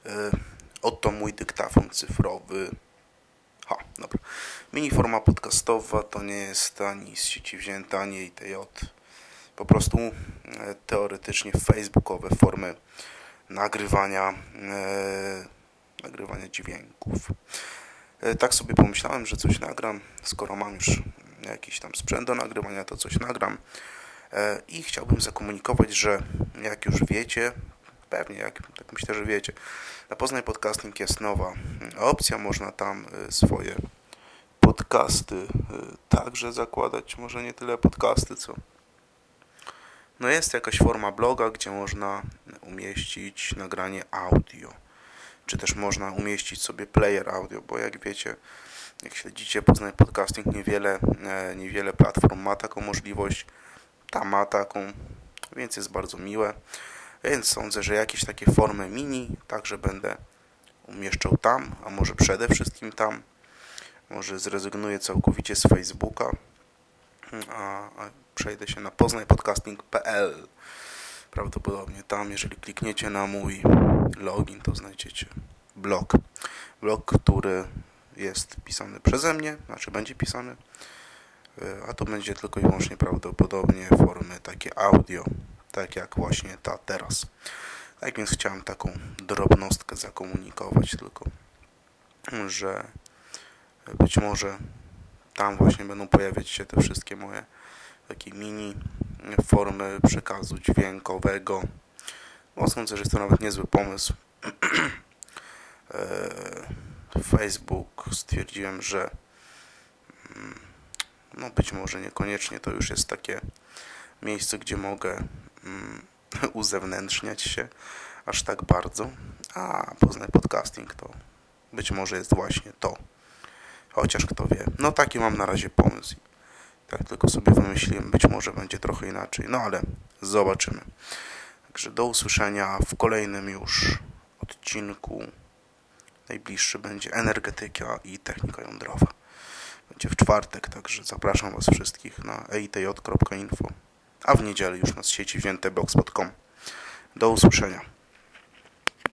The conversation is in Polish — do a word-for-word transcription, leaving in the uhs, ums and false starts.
Oto mój dyktafon cyfrowy. Ha, dobra. Mini forma podcastowa to nie jest ani z sieci wzięta, ani I T J. Po prostu teoretycznie facebookowe formy nagrywania, e, nagrywania dźwięków. E, tak sobie pomyślałem, że coś nagram, skoro mam już jakiś tam sprzęt do nagrywania, to coś nagram. E, I chciałbym zakomunikować, że jak już wiecie, pewnie, jak tak myślę, że wiecie, na Poznań Podcasting jest nowa opcja, można tam swoje podcasty także zakładać, może nie tyle podcasty, co no jest jakaś forma bloga, gdzie można umieścić nagranie audio, czy też można umieścić sobie player audio, bo jak wiecie, jak śledzicie Poznań Podcasting, niewiele, niewiele platform ma taką możliwość, ta ma taką, więc jest bardzo miłe. Więc sądzę, że jakieś takie formy mini także będę umieszczał tam, a może przede wszystkim tam. Może zrezygnuję całkowicie z Facebooka, a, a przejdę się na poznań podcasting kropka p l. Prawdopodobnie tam, jeżeli klikniecie na mój login, to znajdziecie blog. Blog, który jest pisany przeze mnie, znaczy będzie pisany, a to będzie tylko i wyłącznie prawdopodobnie formy takie audio, tak jak właśnie ta teraz. Tak więc chciałem taką drobnostkę zakomunikować tylko, że być może tam właśnie będą pojawiać się te wszystkie moje takie mini formy przekazu dźwiękowego. No, sądzę, że jest to nawet niezły pomysł. Facebook stwierdziłem, że no być może niekoniecznie to już jest takie miejsce, gdzie mogę mm, uzewnętrzniać się aż tak bardzo, a Poznań Podcasting to być może jest właśnie to. Chociaż kto wie. No taki mam na razie pomysł. Tak tylko sobie wymyśliłem, być może będzie trochę inaczej, no ale zobaczymy. Także do usłyszenia w kolejnym już odcinku. Najbliższy będzie energetyka i technika jądrowa. Będzie w czwartek, także zapraszam Was wszystkich na e i t j kropka info, a w niedzielę już na sieci wzięte blogspot kropka com. Do usłyszenia.